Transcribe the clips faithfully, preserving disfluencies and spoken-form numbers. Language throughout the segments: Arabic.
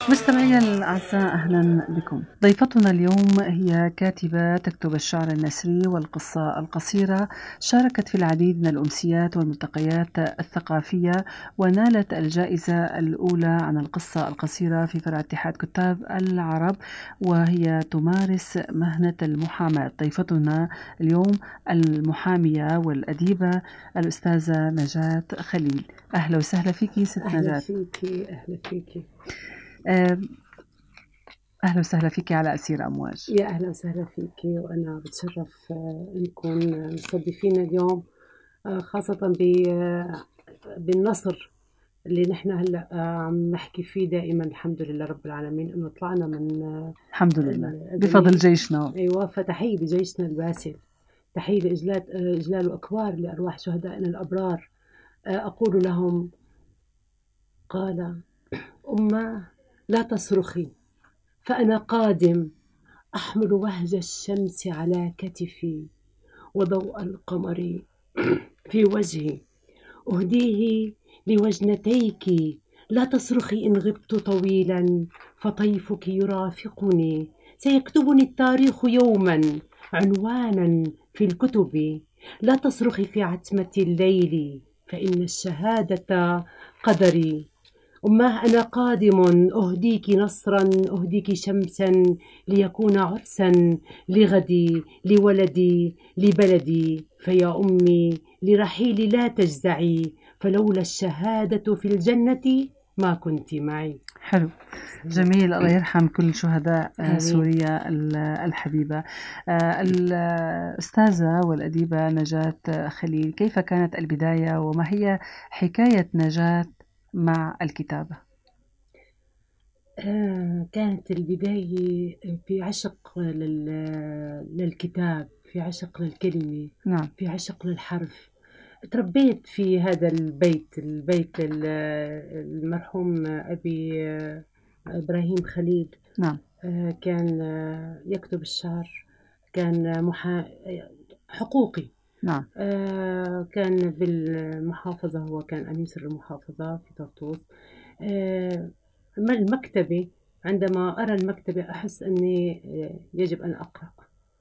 مستمعينا الأعزاء، أهلا بكم. ضيفتنا اليوم هي كاتبة تكتب الشعر النثري والقصة القصيرة، شاركت في العديد من الأمسيات والملتقيات الثقافية ونالت الجائزة الأولى عن القصة القصيرة في فرع اتحاد كتاب العرب، وهي تمارس مهنة المحاماة. ضيفتنا اليوم المحامية والأديبة الأستاذة نجاة خليل. أهلا وسهلا فيكي ست أهلا نجاة. فيكي أهلا فيكي أهلا وسهلا فيكي على أسير أمواج. يا أهلا وسهلا فيكي، وأنا بتشرف نكون مستضيفين اليوم، خاصة بالنصر اللي نحن هلا عم نحكي فيه دائما. الحمد لله رب العالمين إنه طلعنا من الحمد لله بفضل جيشنا. أيوة، فتحية لجيشنا الباسل، تحية لإجلال إجلال وأكبار لأرواح شهدائنا الأبرار. أقول لهم: قال أمة لا تصرخي، فأنا قادم أحمل وهج الشمس على كتفي وضوء القمر في وجهي، أهديه لوجنتيك. لا تصرخي إن غبت طويلا، فطيفك يرافقني. سيكتبني التاريخ يوما عنوانا في الكتب. لا تصرخي في عتمة الليل، فإن الشهادة قدري. أماه أنا قادم أهديك نصرا، أهديك شمسا ليكون عرسا لغدي لولدي لبلدي. فيا أمي لرحيلي لا تجزعي، فلولا الشهادة في الجنة ما كنت معي. حلو، جميل. الله يرحم كل شهداء آمين. سوريا الحبيبة. الأستاذة والأديبة نجاة خليل، كيف كانت البداية وما هي حكاية نجاة مع الكتابة؟ آه كانت البداية في عشق للكتاب، في عشق للكلمة، نعم. في عشق للحرف. تربيت في هذا البيت، البيت المرحوم أبي إبراهيم خليل. نعم. آه كان يكتب الشعر، كان محا... حقوقي. نعم. آه كان بالمحافظة، هو كان أمين سر المحافظة في طرطوس. آه المكتبة، عندما أرى المكتبة أحس أني يجب أن أقرأ.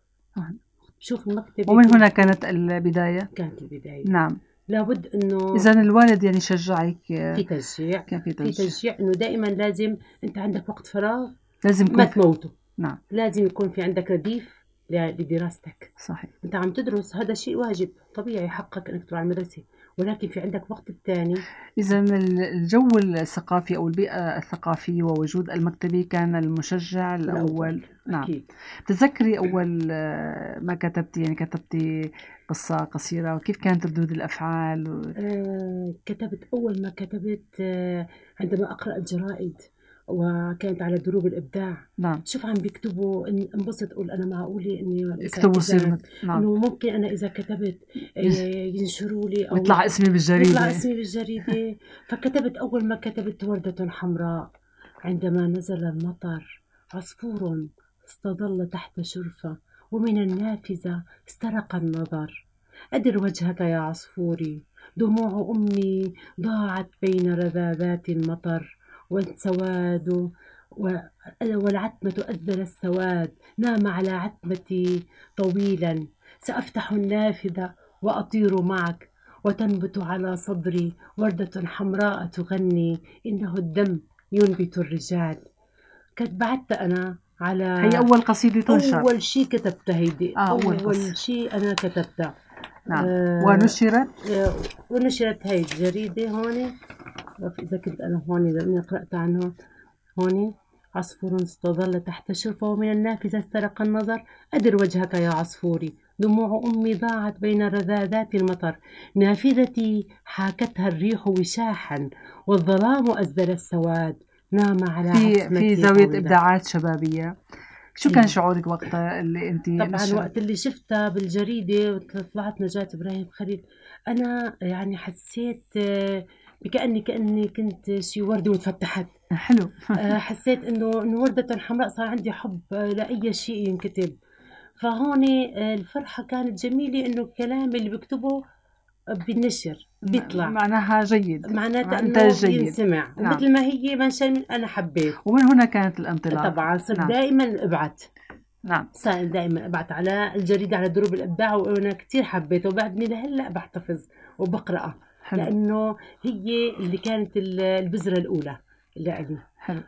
شوف المكتبة، ومن هنا كانت البداية. كانت البداية. نعم. لابد أنه إذن الوالد يعني شجعك؟ في تشجيع، كان في تشجيع, في تشجيع أنه دائما لازم أنت عندك وقت فراغ لازم ما تموته. نعم. لازم يكون في عندك رديف لدراستك. صحيح. أنت عم تدرس، هذا شيء واجب طبيعي، حقك أنك تروح على المدرسة، ولكن في عندك وقت الثاني. إذا الجو الثقافي أو البيئة الثقافية ووجود المكتبة كان المشجع الأول, الأول. نعم. أكيد. تتذكري أول ما كتبتي، يعني كتبتي قصة قصيرة، وكيف كانت ردود الأفعال؟ و... آه كتبت أول ما كتبت آه عندما أقرأ الجرائد وكانت على دروب الإبداع. نعم. شوف عم بيكتبوا، انبسط أقول أنا معقولة إني يكتبوا صير. نعم. إنه ممكن أنا إذا كتبت ينشروا لي أو يطلع اسمي بالجريدة يطلع اسمي بالجريدة. فكتبت أول ما كتبت وردة حمراء. عندما نزل المطر عصفور استظل تحت شرفة، ومن النافذة استرق النظر. أدر وجهك يا عصفوري، دموع أمي ضاعت بين رذاذات المطر، والسواد والعتمة أزدل السواد، نام على عتمتي طويلا. سأفتح النافذة وأطير معك، وتنبت على صدري وردة حمراء تغني: إنه الدم ينبت الرجال. كتبت أنا على هي أول قصيدة تنشر. أول شيء كتبتها هيدي. آه أول, أول شيء أنا كتبتها. نعم. آه ونشرت آه ونشرت هاي الجريدة هون. إذا كنت أنا هون لأني قرأت عنها هون: عصفور استظل تحت شرفة، ومن النافذة استرق النظر. أدر وجهك يا عصفوري، دموع أمي ضاعت بين رذاذات المطر. نافذتي حاكتها الريح وشاحا، والظلام أزدل السواد، نام على في في زاوية طويلة. إبداعات شبابية. شو كان شعورك وقتها اللي أنت؟ طبعا نشر... وقت اللي شفتها بالجريدة وطلعت نجاة إبراهيم خليل، أنا يعني حسيت بكأني كأني كنت شي وردة وتفتحت. حلو. حسيت إنه إنه وردة حمراء، صار عندي حب لأي شيء ينكتب. فهون الفرحة كانت جميلة، إنه الكلام اللي بكتبه بالنشر بيطلع معناها جيد، معناتها انه جيد. ينسمع. نعم. مثل ما هي منشان انا حبيت، ومن هنا كانت الانطلاقه. طبعا صرت نعم. دائما ابعت نعم صار دائما ابعت على الجريده، على دروب الابداع، وانا كثير حبيته وبعدني لهلا بحتفظ وبقراها. حلو. لانه هي اللي كانت البذره الاولى اللي لي. حلو.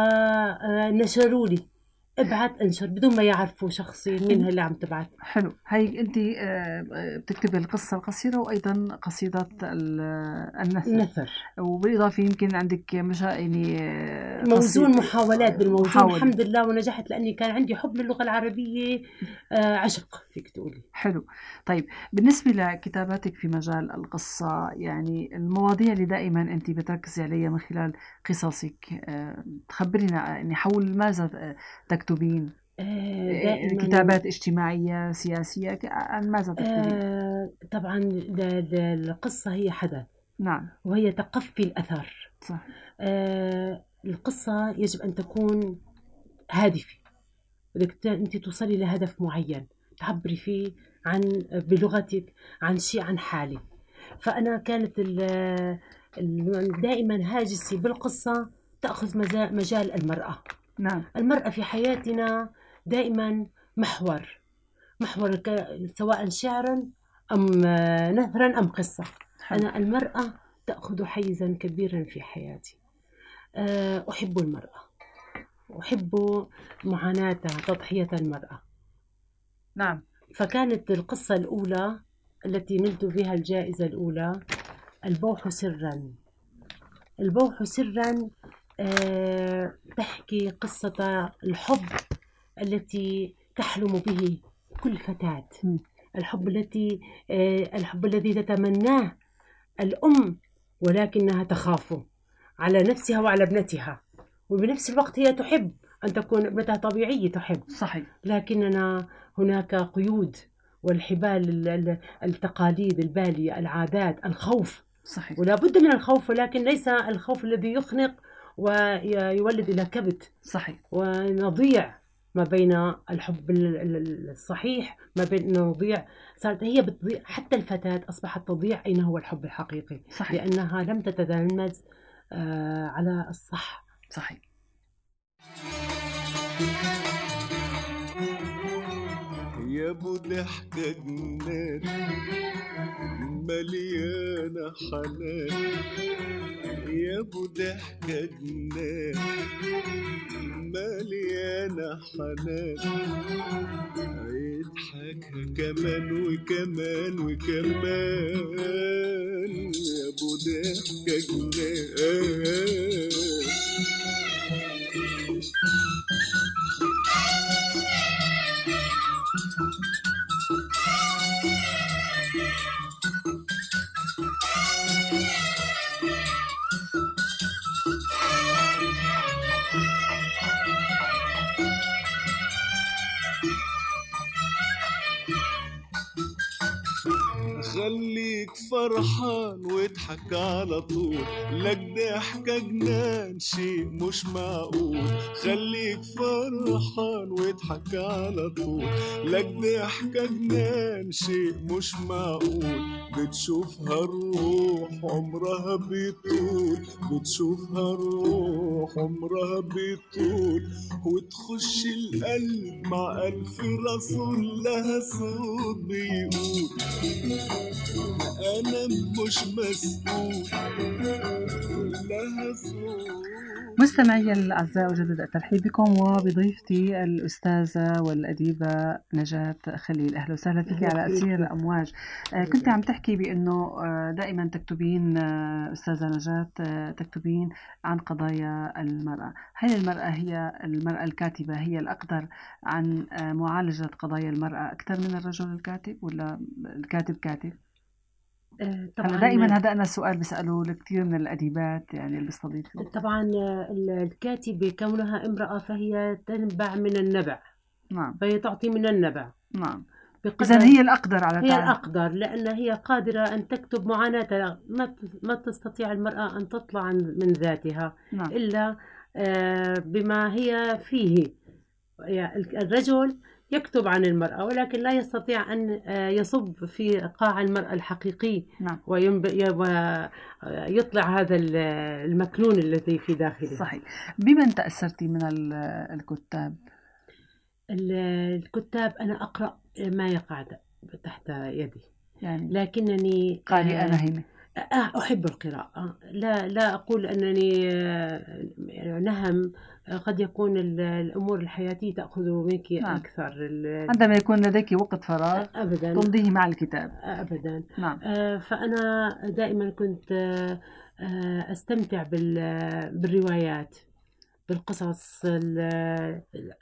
فنشروا لي ابعت انشر بدون ما يعرفوا شخصي مين اللي عم تبعت. حلو. هي انت بتكتبي القصه القصيره وايضا قصيده النثر. النثر، وبالاضافه يمكن عندك مش يعني موزون محاولات بالموزون محاول. الحمد لله ونجحت، لاني كان عندي حب للغه العربيه، عشق فيك تقولي. حلو. طيب بالنسبه لكتاباتك في مجال القصه، يعني المواضيع اللي دائما انت بتركزي عليها من خلال قصصك، تخبرينا يعني حول ماذا تكتبين؟ دائما كتابات اجتماعية سياسية، عن ماذا تكتبين؟ آه طبعا القصة هي حدث. نعم. وهي تقفي الأثر. صح. آه القصة يجب أن تكون هادفة، بدك أنت توصلي لهدف معين تعبري فيه عن بلغتك عن شيء عن حالي. فأنا كانت دائما هاجسي بالقصة تأخذ مجال المرأة. نعم. المرأة في حياتنا دائما محور محور سواء شعرا أم نثرا أم قصة. حلو. أنا المرأة تأخذ حيزا كبيرا في حياتي. أحب المرأة، أحب معاناتها، تضحية المرأة. نعم. فكانت القصة الأولى التي نلت بها الجائزة الأولى البوح سرا. البوح سرا أه تحكي قصة الحب التي تحلم به كل فتاة. م. الحب التي أه الحب الذي تتمناه الأم ولكنها تخاف على نفسها وعلى ابنتها، وبنفس الوقت هي تحب أن تكون ابنتها طبيعية تحب. صحيح. لكننا هناك قيود والحبال، التقاليد البالية، العادات، الخوف. صحيح. ولا بد من الخوف، ولكن ليس الخوف الذي يخنق ويولد إلى كبت. صحيح. ونضيع ما بين الحب الصحيح، ما بين نضيع، صارت هي بتضيع، حتى الفتاة أصبحت تضيع أين هو الحب الحقيقي. صحيح. لأنها لم تتلمذ آه على الصح. صحيح. يا ابو ضحكة جنان مليانة حنان، يا ابو ضحكة جنان مليانة حنان، يضحكها كمان وكمان وكمان، يا ابو ضحكة جنان. خليك فرحان واضحك على طول، لك ضحكة جنان شيء مش معقول. خليك فرحان واضحك على طول، لك ضحكة جنان شيء مش معقول. بتشوفها الروح عمرها بيطول، بتشوفها الروح عمرها بيطول، وتخش القلب مع ألف رسول لها صوت بيقول أنا مش مسؤول لها صوت. مستمعي الأعزاء، أجدد الترحيب بكم وبضيفتي الأستاذة والأديبة نجاة خليل. أهلا وسهلا فيك على أسير الأمواج. آه كنت عم تحكي بأنه آه دائما تكتبين آه أستاذة نجاة آه تكتبين عن قضايا المرأة. هل المرأة هي المرأة الكاتبة هي الأقدر عن آه معالجة قضايا المرأة أكثر من الرجل الكاتب، ولا الكاتب كاتب؟ طبعا دائما هذا أنا سؤال بسأله لكثير من الأديبات يعني اللي بستضيفه. طبعا الكاتبة كونها امرأة فهي تنبع من النبع. نعم. فهي تعطي من النبع. نعم. إذن هي الأقدر على هي تعالى. الأقدر لأن هي قادرة أن تكتب معاناتها. ما ما تستطيع المرأة أن تطلع من ذاتها. نعم. إلا بما هي فيه. الرجل يكتب عن المرأة، ولكن لا يستطيع أن آه، يصب في قاع المرأة الحقيقي نعم ويطلع هذا ال- المكنون الذي في داخلها. صحيح. بمن تأثرتي من ال- الكتاب؟ ال- الكتاب أنا أقرأ ما يقع تحت يدي، يعني لكنني قارئة آه، نهمة. آه، أحب القراءة. لا لا أقول أنني آه، نهم. آه، قد يكون ال- الأمور الحياتية تأخذ منك نعم. أكثر. ال- عندما يكون لديك وقت فراغ أبدا تمضيه مع الكتاب. أبدا. نعم آه، فأنا دائما كنت آه، آه، أستمتع بال- بالروايات، بالقصص ال-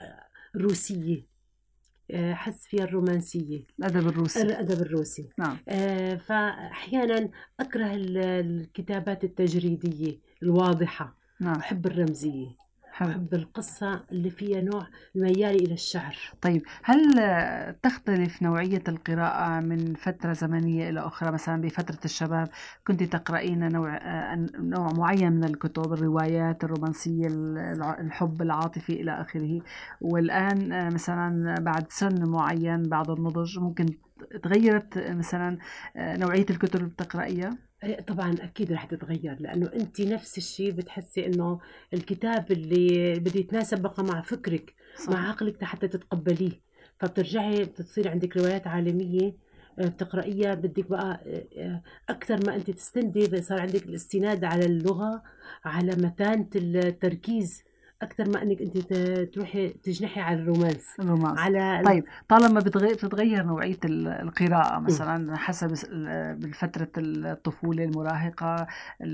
الروسية، آه، حس فيها الرومانسية، الأدب الروسي. الأدب الروسي. نعم آه، فأحيانا أكره ال- الكتابات التجريدية الواضحة. نعم أحب الرمزية، حلو. أحب القصة اللي فيها نوع الميال إلى الشعر. طيب هل آه، تختلف نوعية القراءة من فترة زمنية إلى أخرى؟ مثلا بفترة الشباب كنت تقرأين نوع آه، نوع معين من الكتب، الروايات الرومانسية، الع- الحب العاطفي إلى آخره، والآن آه، مثلا بعد سن معين بعد النضج ممكن تغيرت آه، مثلا آه، نوعية الكتب اللي بتقرأيها؟ إيه طبعا أكيد رح تتغير، لأنه أنت نفس الشيء بتحسي إنه الكتاب اللي بده يتناسب بقى مع فكرك، صح. مع عقلك حتى تتقبليه. فبترجعي بتصير عندك روايات عالمية آه، بتقرأيها، بدك بقى آه، آه، أكثر ما أنت تستندي، صار عندك الاستناد على اللغة، على متانة التركيز، أكثر ما أنك أنت ت- تروحي تجنحي على الرومانس. الرومانس. على ال- طيب طالما بتغير بتتغير نوعية ال- القراءة م. مثلا حسب الس- ال- بالفترة الطفولة، المراهقة،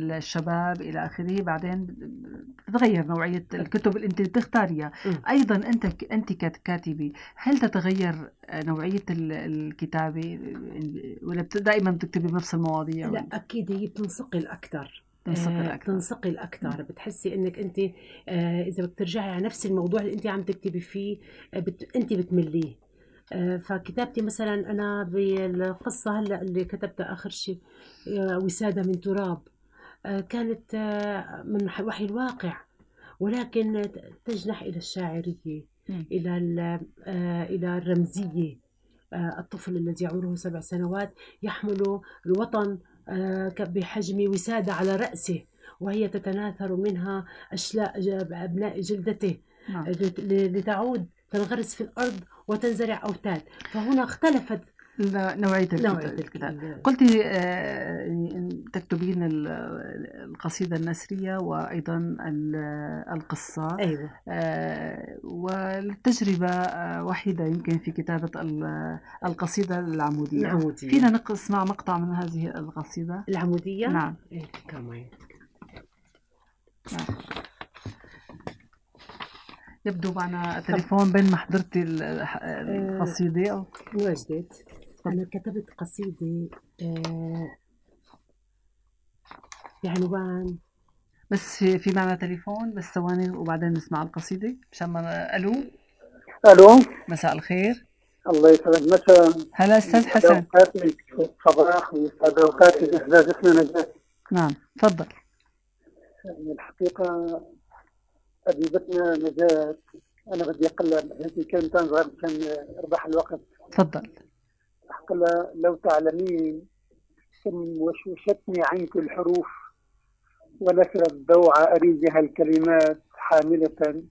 الشباب إلى آخره، بعدين بتتغير نوعية الكتب اللي أنت بتختاريها. م. أيضا أنت ك- أنت ككاتبة هل تتغير نوعية ال- الكتابة ولا بت- دائما بتكتبي بنفس المواضيع؟ لا أكيد هي بتنصقل أكثر. تنصقل آه، أكثر. تنصقل أكثر، بتحسي إنك أنت آه، إذا بدك ترجعي على نفس الموضوع اللي أنت عم تكتبي فيه آه، بت... أنت بتمليه. آه، فكتابتي مثلا أنا بالقصة هلا اللي كتبتها آخر شيء آه، وسادة من تراب، آه، كانت آه، من ح- وحي الواقع، ولكن ت- تجنح إلى الشاعرية، م. إلى ال- آه، إلى الرمزية. آه، الطفل الذي عمره سبع سنوات يحمل الوطن آه، ك- بحجم وسادة على رأسه، وهي تتناثر منها أشلاء ج- أبناء جلدته نعم. لت- ل- لتعود تنغرس في الأرض وتنزرع أوتاد. فهنا اختلفت ن- نوعية نوعية الكتاب. الكتاب. ال- قلت آه، يعني تكتبين ال- القصيدة النثرية وأيضا ال- القصة. أيوة. آه، والتجربة آه، وحيدة يمكن في كتابة ال- القصيدة العمودية. العمودية. فينا نسمع مقطع من هذه القصيدة؟ العمودية. نعم. إيه كمان. نعم. يبدو معنا تليفون بين ما حضرتي ال- القصيدة أو وجدت. أنا كتبت قصيدة آه، بعنوان. بس في في معنا تليفون، بس ثواني وبعدين نسمع القصيدة مشان ما. ألو. الو، مساء الخير. الله يسعدك. مساء. هلا أستاذ حسن. اوقاتي صباح ويسعد اوقاتي استاذتنا نجاة. نعم تفضل. الحقيقه حبيبتنا نجاة، انا بدي اقلها هيك كلمتين صغار كان اربح الوقت. تفضل. اقلها لو تعلمين كم وشوشتني عنك الحروف، ونثرت ضوع اريجها الكلمات حامله،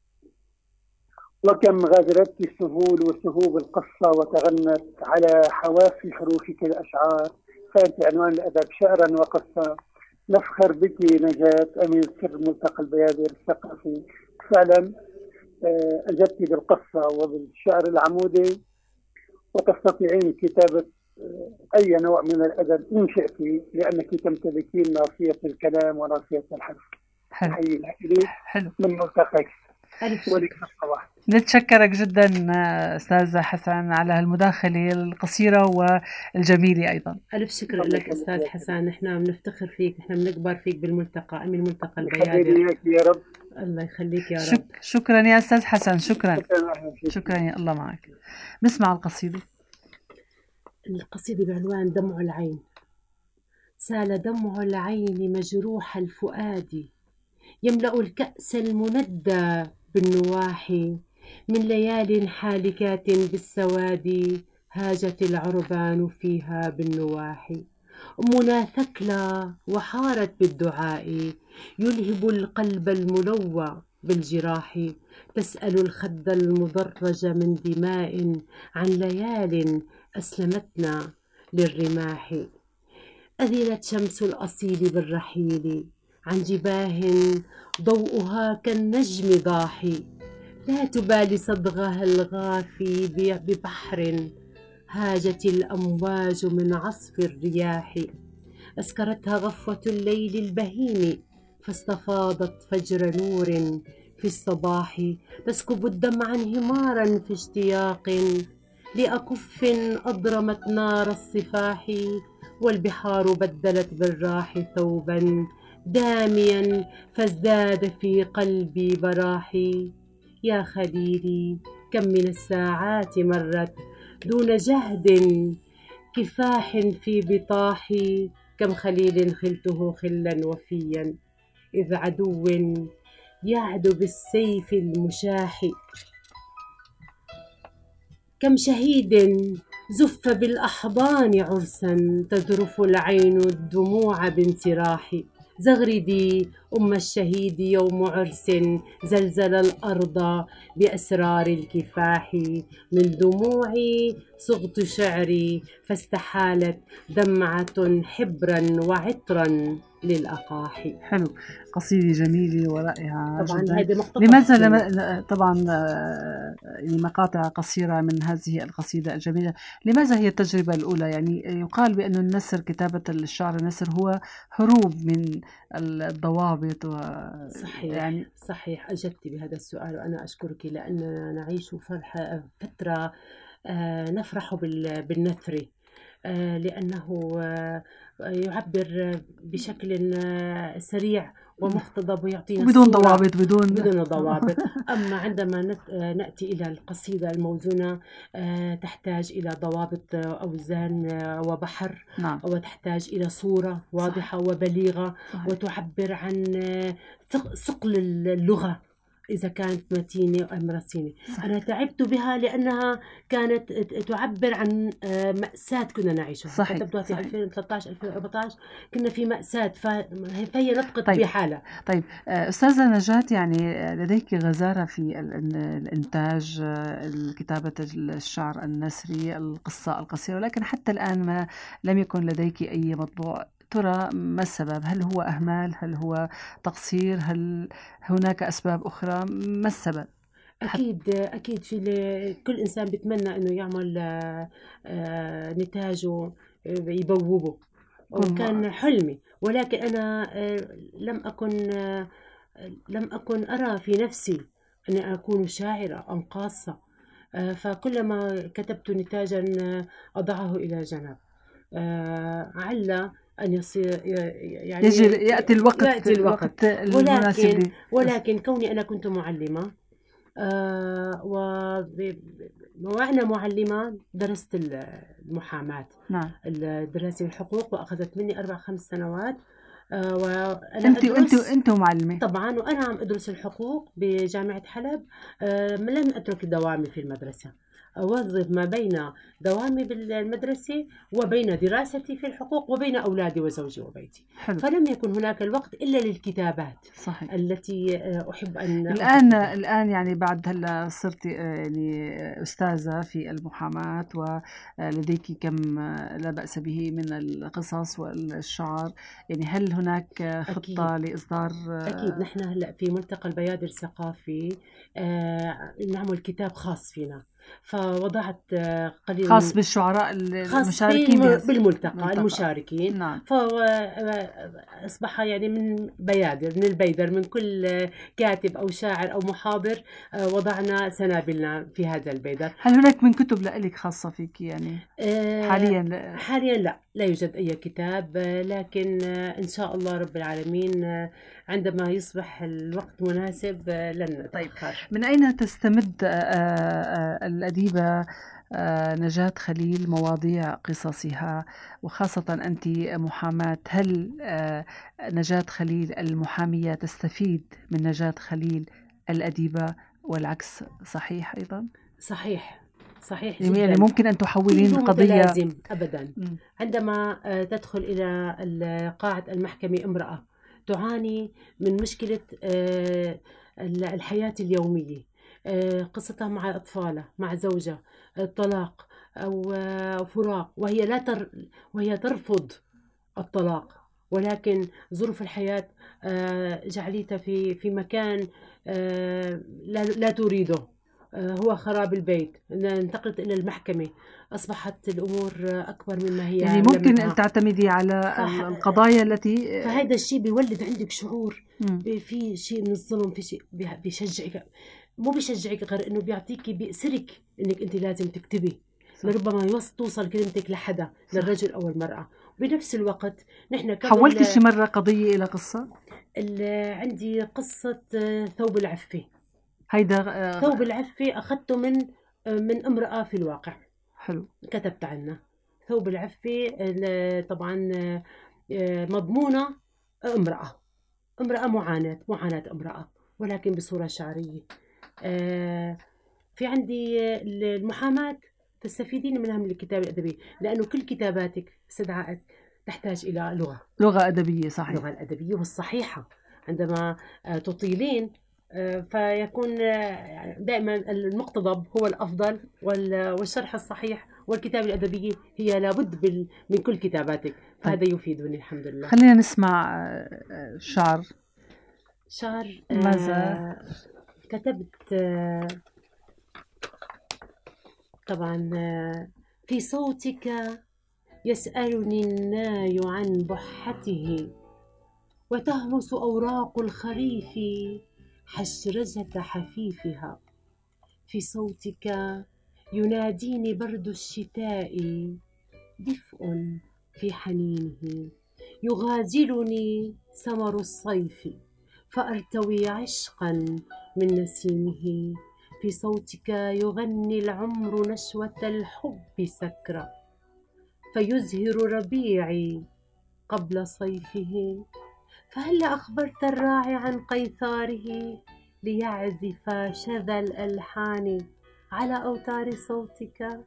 وكم غادرت السهول وسهوب القصة وتغنت على حواف حروفك الأشعار، فأنت عنوان الأدب شعرا وقصة. نفخر بك نجاة أمين سر ملتقى البيادر الثقافي. فعلا آه، أجبت بالقصة وبالشعر العمودي، وتستطيعين كتابة آه، أي نوع من الأدب إن شئت، لأنك تمتلكين ناصية الكلام وناصية الحرف. حلو. تحية لك حلو. من ملتقاك. ألف ولك شكر. الصباح. نتشكرك جدا أستاذ حسن على هالمداخلة القصيرة والجميلة أيضا. ألف شكر الله لك أستاذ يخليك. حسن، نحن بنفتخر فيك، نحن بنكبر فيك بالملتقى، أمين ملتقى البيادر. يخليني إياك يا رب. الله يخليك يا رب. شك شكرا يا أستاذ حسن. شكرا. شكرا أهلا فيك. شكرا يا الله معك. نسمع القصيدة. القصيدة بعنوان دمع العين. سال دمع العين مجروح الفؤاد، يملأ الكأس المندى بالنواحي، من ليال حالكات بالسواد هاجت العربان فيها بالنواحي. أمنا ثكلى وحارت بالدعاء يلهب القلب الملوى بالجراح. تسأل الخد المضرج من دماء عن ليال أسلمتنا للرماح. أذنت شمس الأصيل بالرحيل عن جباه ضوءها كالنجم ضاحي. لا تبالي صدغها الغافي ببحر هاجت الأمواج من عصف الرياح. أسكرتها غفوة الليل البهيم فاستفاضت فجر نور في الصباح. تسكب الدمع انهمارا في اشتياق لأكف أضرمت نار الصفاح. والبحار بدلت بالراح ثوبا داميا فازداد في قلبي براحي. يا خليلي كم من الساعات مرت دون جهد كفاح في بطاحي. كم خليل خلته خلا وفيا إذ عدو يعدو بالسيف المشاح. كم شهيد زف بالأحضان عرسا تذرف العين الدموع بانسراح. زغردي أم الشهيد يوم عرس زلزل الأرض بأسرار الكفاح. من دموعي صغت شعري فاستحالت دمعة حبرا وعطرا للأقاح. حلو، قصيدة جميلة ورائعة طبعا جدا. هذه مقتطف لماذا من- لم... طبعا آه، يعني مقاطع قصيرة من هذه القصيدة الجميلة. لماذا هي التجربة الأولى؟ يعني يقال بأن النثر، كتابة الشعر النثر هو هروب من الضوابط و... صحيح يعني صحيح أجبت بهذا السؤال وأنا أشكرك، لأننا نعيش فرحة فترة آه، نفرح بال- بالنثر، آه، لأنه آه، يعبر بشكل آه، سريع ومقتضب ويعطينا بدون صورة ضوابط، بدون بدون ضوابط. أما عندما نت- آه، نأتي إلى القصيدة الموزونة آه، تحتاج إلى ضوابط آه، أوزان آه، وبحر، نعم وتحتاج إلى صورة واضحة وبليغة، صحيح. وتعبر عن آه، ثق- ثقل اللغة إذا كانت متينة أم رصينة. صحيح. أنا تعبت بها لأنها كانت تعبر عن آه، مأساة كنا نعيشها. صحيح. كتبتها في صحيح. ألفين وثلاثة عشر ألفين وأربعة عشر كنا في مأساة، فهي نطقت طيب. بحالة. طيب آه، أستاذة نجاة، يعني لديك غزارة في ال- الإنتاج، آه، كتابة الشعر النثري، القصة القصيرة، ولكن حتى الآن ما لم يكن لديك أي مطبوع. ترى ما السبب؟ هل هو أهمال؟ هل هو تقصير؟ هل هناك أسباب أخرى؟ ما السبب؟ أكيد أكيد في ل- كل إنسان بيتمنى إنه يعمل آه، آه، نتاجه آه، يبوبه، كل وكان حلمي، ولكن أنا آه، لم أكن آه، لم أكن أرى في نفسي أن أكون شاعرة أم قاصة. آه، فكلما كتبت نتاجا آه، أضعه إلى جنب، آه، عل أن يصير يعني يجي يأتي الوقت يأتي الوقت. المناسب ولكن لي. ولكن كوني أنا كنت معلمة، آه وب- وأنا معلمة درست المحاماة، نعم. درست الحقوق، وأخذت مني أربع خمس سنوات. آه وأنا أنت وأنت أدرس أنت معلمة. طبعا، وأنا عم أدرس الحقوق بجامعة حلب. آه لم أترك دوامي في المدرسة، أوظف ما بين دوامي بالمدرسة وبين دراستي في الحقوق وبين أولادي وزوجي وبيتي. حلو. فلم يكن هناك الوقت إلا للكتابات صحيح. التي آه، أحب أن الآن أكتبها. الآن يعني بعد هلا صرت يعني أستاذة في المحاماة، ولديك كم لا بأس به من القصص والشعر، يعني هل هناك خطة أكيد. لإصدار؟ أكيد نحن هلأ في ملتقى البيادر الثقافي آه نعمل كتاب خاص فينا، فوضعت آه قليل خاص من- بالشعراء خاص المشاركين بالم- بهذا بالملتقى الملتقى. المشاركين. نعم. فأصبح يعني من بيادر من البيدر من كل كاتب أو شاعر أو محاضر آه وضعنا سنابلنا في هذا البيدر. هل هناك من كتب لإلك خاصة فيك يعني آه حاليا؟ لا. حاليا لا لا يوجد أي كتاب، آه، لكن آه، إن شاء الله رب العالمين آه، عندما يصبح الوقت مناسب آه، لن نتأخر. من أين تستمد آه، آه، الأديبة آه، نجاة خليل مواضيع قصصها، وخاصة أنت محاماة؟ هل آه، نجاة خليل المحامية تستفيد من نجاة خليل الأديبة، والعكس صحيح أيضا؟ صحيح صحيح يعني جدا. ممكن أن تحولين قضية لازم أبدا. م. عندما تدخل إلى قاعة المحكمة امرأة تعاني من مشكلة الحياة اليومية، قصتها مع أطفالها، مع زوجها، الطلاق أو فراق، وهي لا تر وهي ترفض الطلاق، ولكن ظروف الحياة جعلتها في في مكان لا لا تريده، هو خراب البيت. انتقلت إلى المحكمة، أصبحت الأمور أكبر مما هي. يعني ممكن أن تعتمدي على فح... القضايا التي فهذا الشيء بيولد عندك شعور م. في شيء من الظلم، في شيء بيشجعك، مو بيشجعك غير إنه بيعطيكي، بيأسرك إنك أنت لازم تكتبي، لربما يوصل توصل كلمتك لحدا، للرجل أو المرأة. بنفس الوقت نحن حولتي شي مرة قضية إلى قصة؟ عندي قصة ثوب العفة. هيدا ثوب العفة أخذته من من امرأة في الواقع. حلو. كتبت عنها. ثوب العفة طبعا مضمونة امرأة امرأة معاناة معاناة امرأة، ولكن بصورة شعرية. في عندي المحاماة تستفيدين منها من الكتابة الأدبية، لأنه كل كتاباتك استدعاء تحتاج إلى لغة لغة أدبية. صحيح. اللغة الأدبية والصحيحة. عندما تطيلين فيكون دائما المقتضب هو الأفضل، والشرح الصحيح والكتابة الأدبية هي لابد من كل كتاباتك، فهذا يفيدني الحمد لله. خلينا نسمع شعر. شعر ماذا كتبت؟ طبعا في صوتك يسألني الناي عن بحته، وتهمس أوراق الخريف حشرجة حفيفها. في صوتك يناديني برد الشتاء، دفء في حنينه. يغازلني سمر الصيف، فأرتوي عشقا من نسيمه. في صوتك يغني العمر نشوة الحب سكرة، فيزهر ربيعي قبل صيفه. فهل أخبرت الراعي عن قيثاره، ليعزف شذا الألحان على أوتار صوتك؟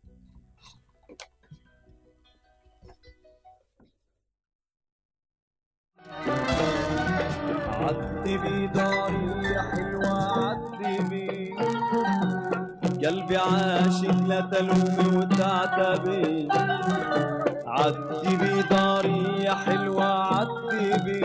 عذبي داري يا حلوة عذبي، قلبي عاشق لا تلومي وتعتبي. عذبي داري يا حلوة عذبي،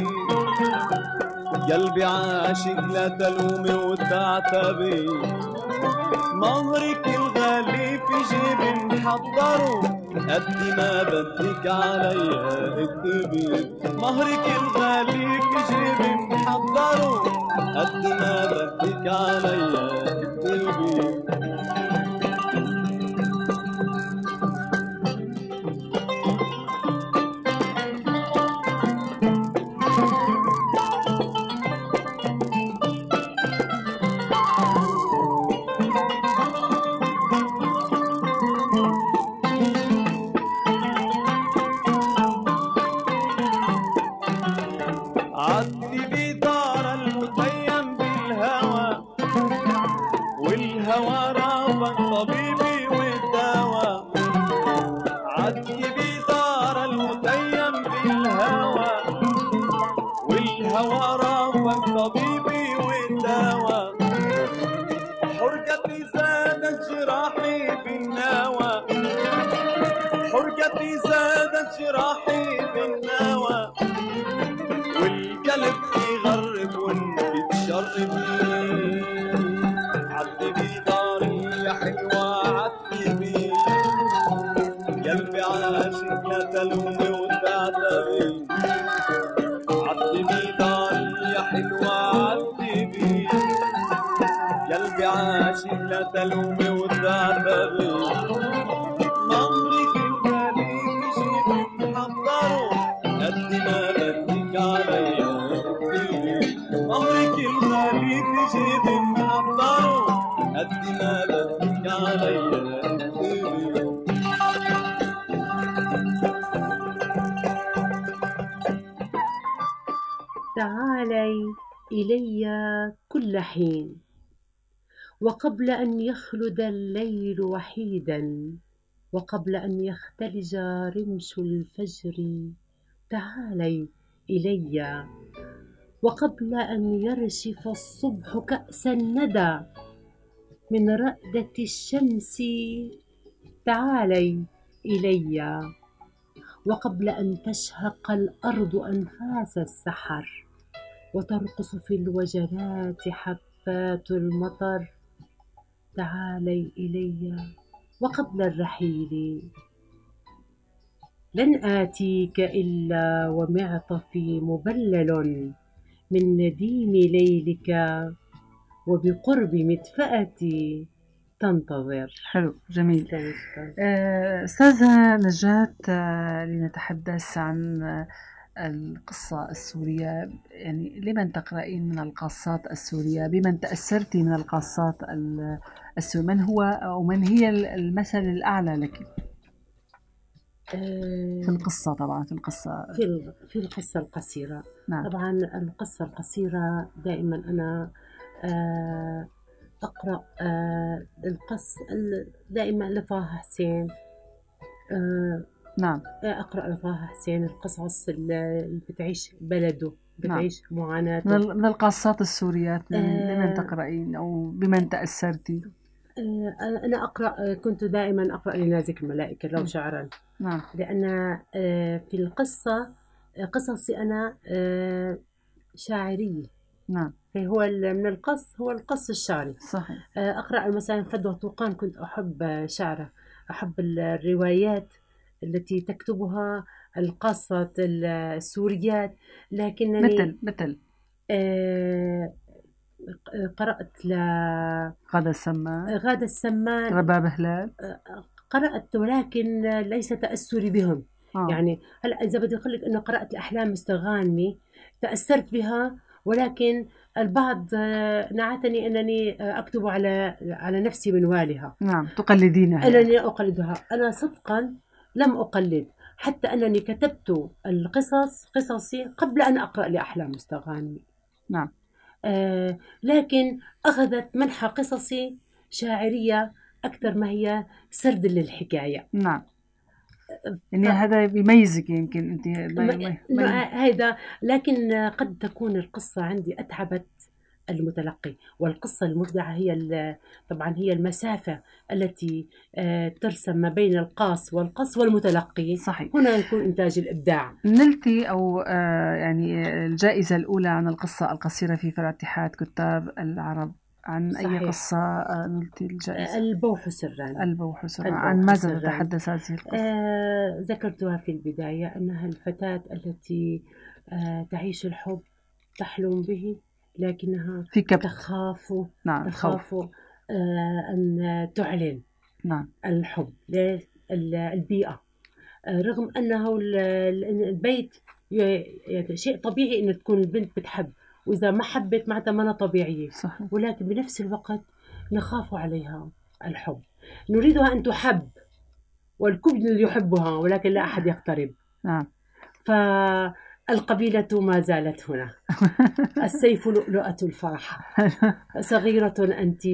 قلبي عاشق لا تلومي وتعتبي. مهرك الغالي في جيبي محضره، قد ما بدك عليا اكتبي. مهرك الغالي في جيبي محضره، قد ما بدك عليا اكتبي. عذبي دار المتيم بالهوى، والهوى رافق طبيبي والدواء. عذبي دار المتيم بالهوى، والهوى رافق طبيبي والدواء. حرقتي زادت جراحي بالنوى، حرقتي زادت جراحي بالنوى. والقلب يغرب وانت تشربي. عذبي داري يا حلوة عذبي، قلبي عاشق لا تلومي وتعتبي. عذبي داري يا حلوة عذبي، قلبي عاشق لا تلومي وتعتبي. مهرك الغالي في جيبي محضره، قد ما بدك عليا اكتبي. مهرك الغالي في جيبي محضره، قد ما بدك عليا اكتبي. تعالي إلي كل حين، وقبل أن يخلد الليل وحيدا، وقبل أن يختلج رمش الفجر، تعالي إلي، وقبل أن يرشف الصبح كأس الندى من رأدة الشمس، تعالي إلي، وقبل أن تشهق الأرض أنفاس السحر وترقص في الوجنات حبات المطر، تعالي إلي، وقبل الرحيل لن آتيك إلا ومعطفي مبلل من نديم ليلك، وبقرب مدفأتي تنتظر. حلو، جميل. تسلمي. آه، أستاذة نجاة، آه، لنتحدث عن آه، القصة السورية. يعني لمن تقرأين من القصات السورية؟ بمن تأثرتي من القصات ال- السورية؟ من هو أو من هي المثل الأعلى لك في القصة؟ طبعا في القصة في ال- في القصة القصيرة. نعم. طبعا القصة القصيرة دائما أنا آه، أقرأ آه، القص ال- دائما لطه حسين. آه، نعم. أقرأ لطه حسين القصص اللي بتعيش بلده، نعم. بتعيش من معاناته. ال- من القصات السوريات من آه. لمن تقرأين أو بمن تأثرتي؟ آه، أنا أقرأ آه، كنت دائما أقرأ لنازك الملائكة لو شعرا، نعم. لأن آه، في القصة آه، قصصي أنا آه، شاعرية. نعم. هو ال- من القص هو القص الشعري. صحيح. آه، أقرأ مثلا فدوى طوقان، كنت أحب آه، شعره، أحب الروايات التي تكتبها القاصة السوريات. لكنني مثل مثل آه، قرأت غادة السمان، لغادة السمان، رباب هلال. قرأت ولكن ليس تأثري بهم. آه. يعني هلا إذا بدي أقول لك إنه قرأت الأحلام مستغانمي، تأثرت بها، ولكن البعض آه، نعتني أنني آه، أكتب على على نفسي منوالها. نعم، تقلدينها. أنني أقلدها. أنا صدقا لم أقلد، حتى أنني كتبت القصص قصصي قبل أن أقرأ لأحلام مستغانمي. نعم. آه، لكن أخذت منحى قصصي شاعرية أكثر ما هي سرد للحكاية. نعم. يعني هذا بيميزك، يمكن انت ما ما ما ما هذا، لكن قد تكون القصة عندي أتعبت المتلقي، والقصة المبدعة هي ال- طبعا هي المسافة التي آه، ترسم ما بين القاص والقص والمتلقي. صحيح. هنا يكون إنتاج الإبداع. نلتي أو آه يعني الجائزة الأولى عن القصة القصيرة في فرع اتحاد كتاب العرب. عن صحيح. أي قصة آه نلتي الجائزة؟ البوح سرا. البوح سرا. البوح عن ماذا سراً. تتحدث هذه القصة؟ آه ذكرتها في البداية، أنها الفتاة التي آه تعيش الحب، تحلم به، لكنها في كبت. تخاف نعم. تخاف آه أن تعلن نعم. الحب للبيئة، آه رغم أنه ال- ال- البيت يعني شيء طبيعي أن تكون البنت بتحب، وإذا ما حبت معناتها ما طبيعية. صحيح. ولكن بنفس الوقت نخاف عليها الحب، نريدها أن تحب، والكل يحبها ولكن لا أحد يقترب. نعم. فالقبيلة ما زالت هنا. السيف لؤلؤة الفرح. صغيرة أنت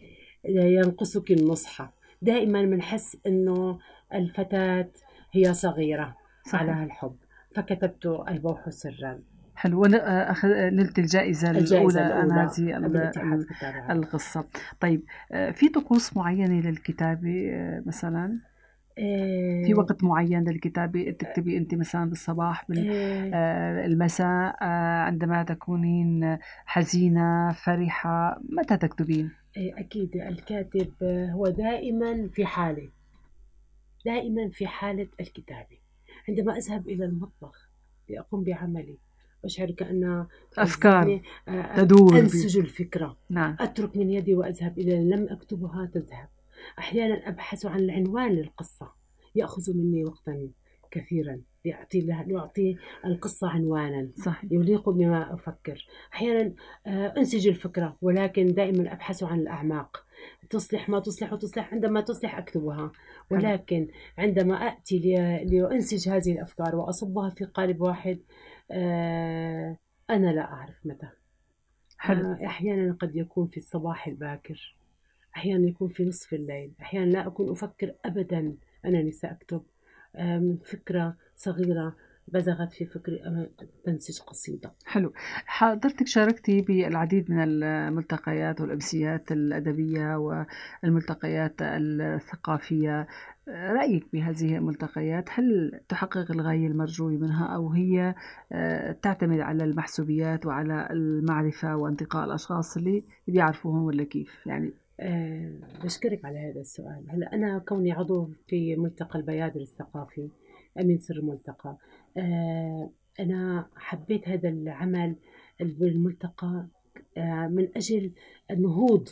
ينقصك النصح. دائما بنحس أنه الفتاة هي صغيرة. صحيح. على الحب، فكتبت البوح سرا. حلو. أخذ نلت الجائزة, الجائزة الأولى عن الأولى هذه من ال- اتحاد ال- كتاب العرب. القصة. طيب، آه، في طقوس معينة للكتابة؟ آه، مثلا آه، في وقت معين للكتابة تكتبي أنت؟ مثلا بالصباح، آه، بالمساء، عندما تكونين حزينة، فرحة، متى تكتبين؟ آه، أكيد الكاتب آه، هو دائما في حالة، دائما في حالة الكتابة. عندما أذهب إلى المطبخ لأقوم بعملي، أشعر كأن أفكار أذهاني، آه، تدور بي. أنسج الفكرة، نعم. أترك من يدي وأذهب إلى لم أكتبها تذهب. أحيانا أبحث عن العنوان للقصة، يأخذ مني وقتا كثيرا ليعطي لها ليعطي القصة عنوانا صحيح. يليق بما أفكر. أحيانا آه، أنسج الفكرة، ولكن دائما أبحث عن الأعماق، تصلح ما تصلح وتصلح، عندما تصلح أكتبها، ولكن عندما أأتي لي- لأنسج هذه الأفكار وأصبها في قالب واحد، آه، أنا لا أعرف متى. حلو. آه، أحيانا قد يكون في الصباح الباكر، أحيانا يكون في نصف الليل، أحيانا لا أكون أفكر أبدا أنني سأكتب. من فكرة صغيرة بزغت في فكري أنا تنسج قصيدة. حلو. حضرتك شاركتي بالعديد من الملتقيات والأمسيات الأدبية والملتقيات الثقافية. رأيك بهذه الملتقيات، هل تحقق الغاية المرجوة منها أو هي تعتمد على المحسوبيات وعلى المعرفة وانتقاء الأشخاص اللي بيعرفوهم ولا كيف؟ يعني أه بشكرك على هذا السؤال. هلا أنا كوني عضو في ملتقى البيادر الثقافي، أمين سر الملتقى، أه أنا حبيت هذا العمل بالملتقى أه من أجل النهوض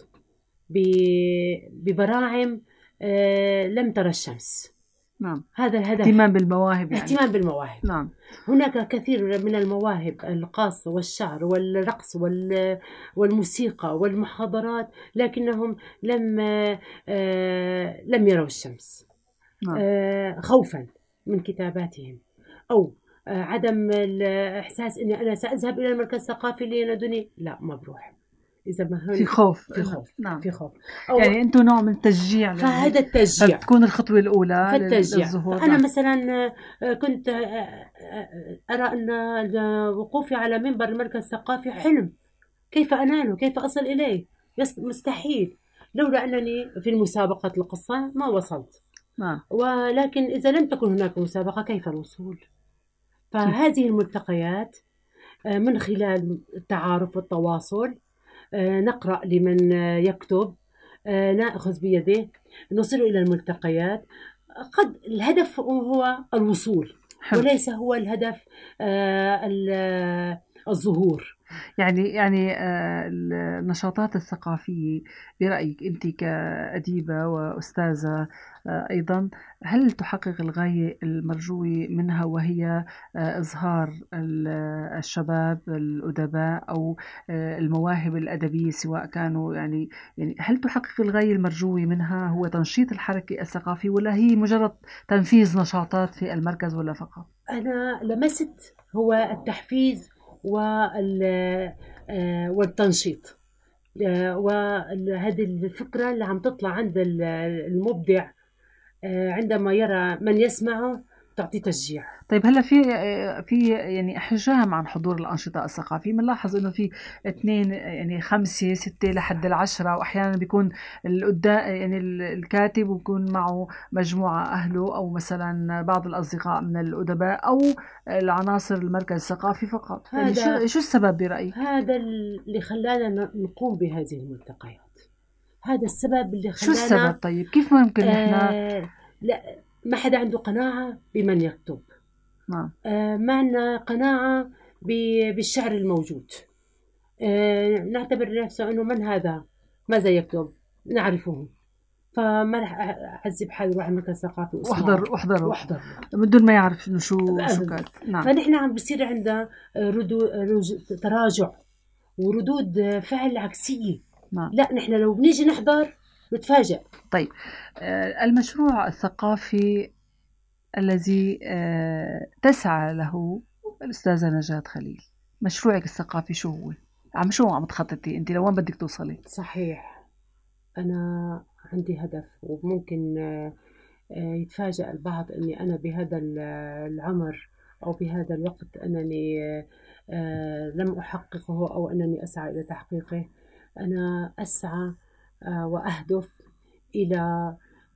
ببراعم أه لم ترى الشمس. نعم. هذا الهدف، اهتمام بالمواهب. يعني اهتمام بالمواهب. نعم. هناك كثير من المواهب، القص والشعر والرقص والموسيقى والمحاضرات، لكنهم لم آه لم يروا الشمس. نعم. آه خوفا من كتاباتهم، أو آه عدم الإحساس أني أنا سأذهب إلى المركز الثقافي ليندني. لا، ما بروح إذا ما في خوف. في خوف. نعم. في خوف. يعني أنتم نوع من التشجيع. فهذا التشجيع تكون الخطوة الأولى للتشجيع. للظهور. أنا مثلا كنت أرى أن وقوفي على منبر المركز الثقافي حلم، كيف أناله؟ كيف أصل إليه؟ مستحيل، لولا أنني في المسابقة القصة ما وصلت. نعم. ولكن إذا لم تكن هناك مسابقة كيف الوصول؟ فهذه الملتقيات من خلال التعارف والتواصل، نقرأ لمن يكتب، نأخذ بيده، نصل إلى الملتقيات. قد الهدف هو الوصول حلو. وليس هو الهدف الظهور. يعني يعني النشاطات الثقافية برأيك أنت كأديبة وأستاذة أيضا، هل تحقق الغاية المرجوة منها وهي إظهار الشباب الأدباء أو المواهب الأدبية، سواء كانوا يعني يعني هل تحقق الغاية المرجوة منها هو تنشيط الحركة الثقافي، ولا هي مجرد تنفيذ نشاطات في المركز ولا فقط؟ أنا لمست هو التحفيز والتنشيط، وهذه الفكرة اللي عم تطلع عند المبدع عندما يرى من يسمعه تعطي تشجيع. طيب هلا في في يعني احجام عن حضور الانشطه الثقافيه، بنلاحظ انه في اثنين يعني خمسه سته لحد العشره، واحيانا بيكون القدام يعني الكاتب وبيكون معه مجموعه اهله او مثلا بعض الاصدقاء من الادباء او العناصر المركز الثقافي فقط. يعني شو شو السبب برايك؟ هذا اللي خلانا نقوم بهذه الملتقيات، هذا السبب اللي خلانا. شو السبب؟ طيب كيف ممكن نحن آه لا ما حدا عنده قناعة بمن يكتب. نعم. آه ما عندنا قناعة بالشعر الموجود. آه نعتبر نفسه أنه من هذا، ماذا يكتب، نعرفه، فما رح أعذب حالي روح المركز الثقافي واحضر واحضر واحضر بدون ما يعرف إنه شو شو كات. نعم. فنحن عم بصير عندنا ردود تراجع وردود فعل عكسية. نعم. لا، نحن لو بنيجي نحضر نتفاجأ. طيب المشروع الثقافي الذي تسعى له الأستاذة نجاة خليل، مشروعك الثقافي شو هو؟ عم شو عم تخططي أنت لوين بدك توصلي؟ صحيح، أنا عندي هدف، وممكن يتفاجأ البعض أني أنا بهذا العمر أو بهذا الوقت أنني لم أحققه أو أنني أسعى إلى تحقيقه. أنا أسعى وأهدف إلى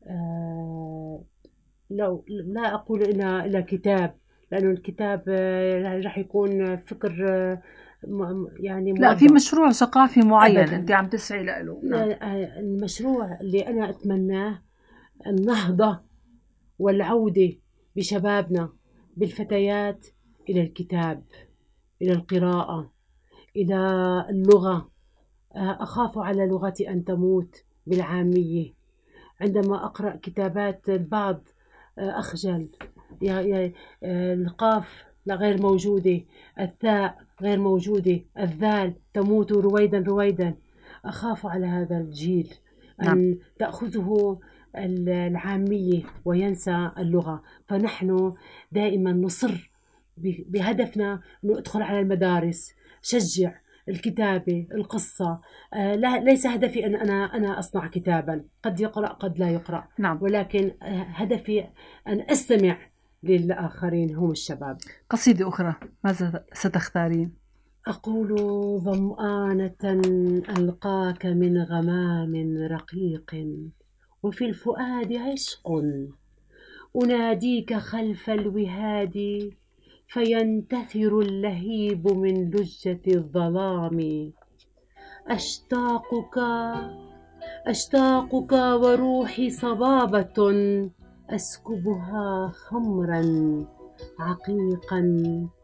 لو لا أقول إلى إلى كتاب، لأنه الكتاب راح يكون فكر يعني لا، في مشروع ثقافي معين أبداً أنت عم تسعي له. المشروع اللي أنا أتمناه النهضة والعودة بشبابنا بالفتيات إلى الكتاب، إلى القراءة، إلى اللغة. أخاف على لغتي أن تموت بالعامية. عندما أقرأ كتابات البعض أخجل، يعني القاف غير موجودة، الثاء غير موجودة، الذال تموت رويدا رويدا. أخاف على هذا الجيل أن نعم. تأخذه العامية وينسى اللغة. فنحن دائما نصر بهدفنا أن ندخل على المدارس، شجع الكتابة، القصة. آه، لا ليس هدفي أن أنا أنا أصنع كتابا قد يقرأ قد لا يقرأ، نعم. ولكن آه، هدفي أن أستمع للآخرين هم الشباب. قصيدة أخرى ماذا ستختارين؟ أقول ظمآنة ألقاك من غمام رقيق، وفي الفؤاد عشق، أناديك خلف الوهاد، فينتثر اللهيب من لجة الظلام. أشتاقك أشتاقك وروحي صبابة، أسكبها خمرا عقيقا،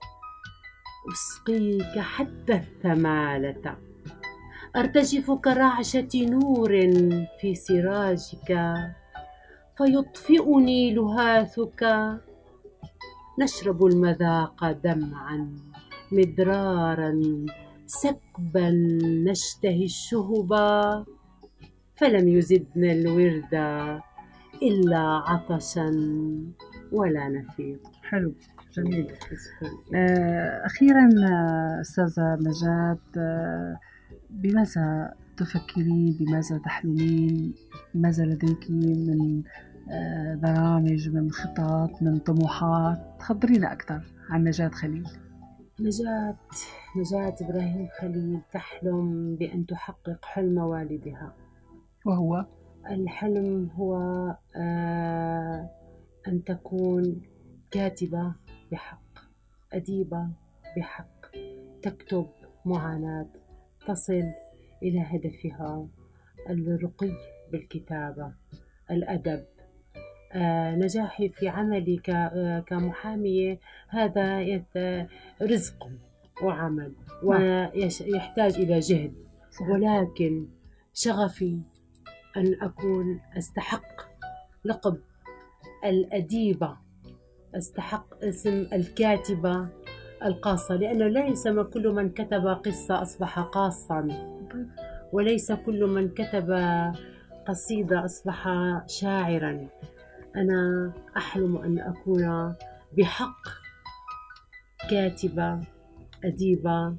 أسقيك حتى الثمالة. أرتجف كرعشة نور في سراجك، فيطفئني لهاثك. نشرب المذاق دمعا مدرارا، سكبا نشتهي الشهبا، فلم يزدنا الورد إلا عطشا ولا نفيق. حلو، جميل. آه، أخيرا أستاذة نجاة، آه، بماذا تفكرين؟ بماذا تحلمين؟ ماذا لديك من آه، برامج، من خطط، من طموحات؟ خبرينا أكثر عن نجاة خليل. نجاة نجاة إبراهيم خليل تحلم بأن تحقق حلم والدها، وهو الحلم هو آه أن تكون كاتبة بحق، أديبة بحق، تكتب معاناة، تصل إلى هدفها، الرقي بالكتابة، الأدب. آه نجاحي في عملي كمحامية هذا رزق وعمل ويحتاج إلى جهد، ولكن شغفي أن أكون أستحق لقب الأديبة، أستحق اسم الكاتبة القاصة، لأنه ليس كل من كتب قصة أصبح قاصا، وليس كل من كتب قصيدة أصبح شاعرا. أنا أحلم أن أكون بحق كاتبة أديبة،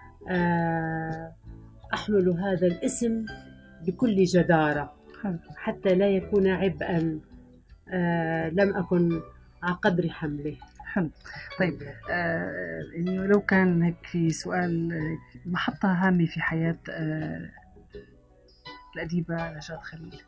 أحمل هذا الاسم بكل جدارة حتى لا يكون عبئا لم أكن قدر حمله. حلو. طيب، آه لو كان هيك في سؤال، محطة هامة في حياة آه الأديبة نجاة خليل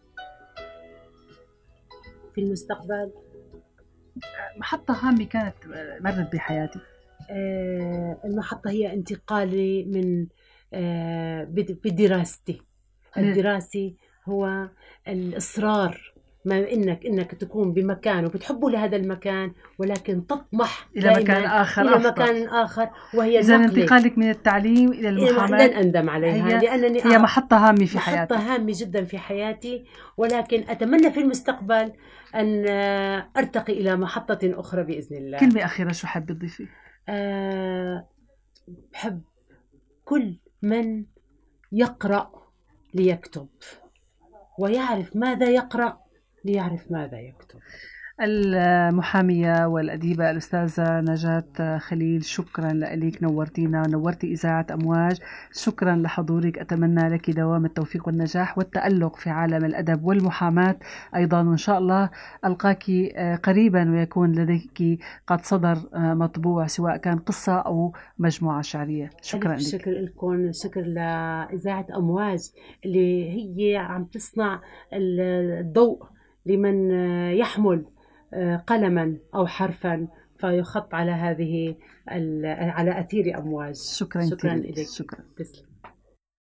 في المستقبل، محطة هامة كانت مرت بحياتي. آه المحطة هي انتقالي من آه بدراستي. الدراسي هو الإصرار، ما إنك إنك تكون بمكان وبتحبه لهذا المكان، ولكن تطمح إلى مكان آخر إلى أفضل. مكان آخر، وهي إذا انتقالك من التعليم إلى المحاماة لن أندم عليها، هي لأنني هي محطة هامة في حياتي، محطة هامة جدا في حياتي. ولكن أتمنى في المستقبل أن أرتقي إلى محطة أخرى بإذن الله. كلمة أخيرة شو حابة تضيفي؟ أه بحب كل من يقرأ ليكتب، ويعرف ماذا يقرأ ليعرف ماذا يكتب. المحامية والأديبة الأستاذة نجاة خليل، شكرا لك، نورتينا، نورتي إذاعة أمواج. شكرا لحضورك، أتمنى لك دوام التوفيق والنجاح والتألق في عالم الأدب والمحاماة أيضا، وإن شاء الله ألقاك قريبا ويكون لديك قد صدر مطبوع سواء كان قصة أو مجموعة شعرية. شكرا لك. شكر لكم، شكر لإذاعة أمواج اللي هي عم تصنع الضوء لمن يحمل قلما أو حرفا فيخط على هذه على أثير أمواج. شكرا شكرا لك. لك. شكرا. تسلم.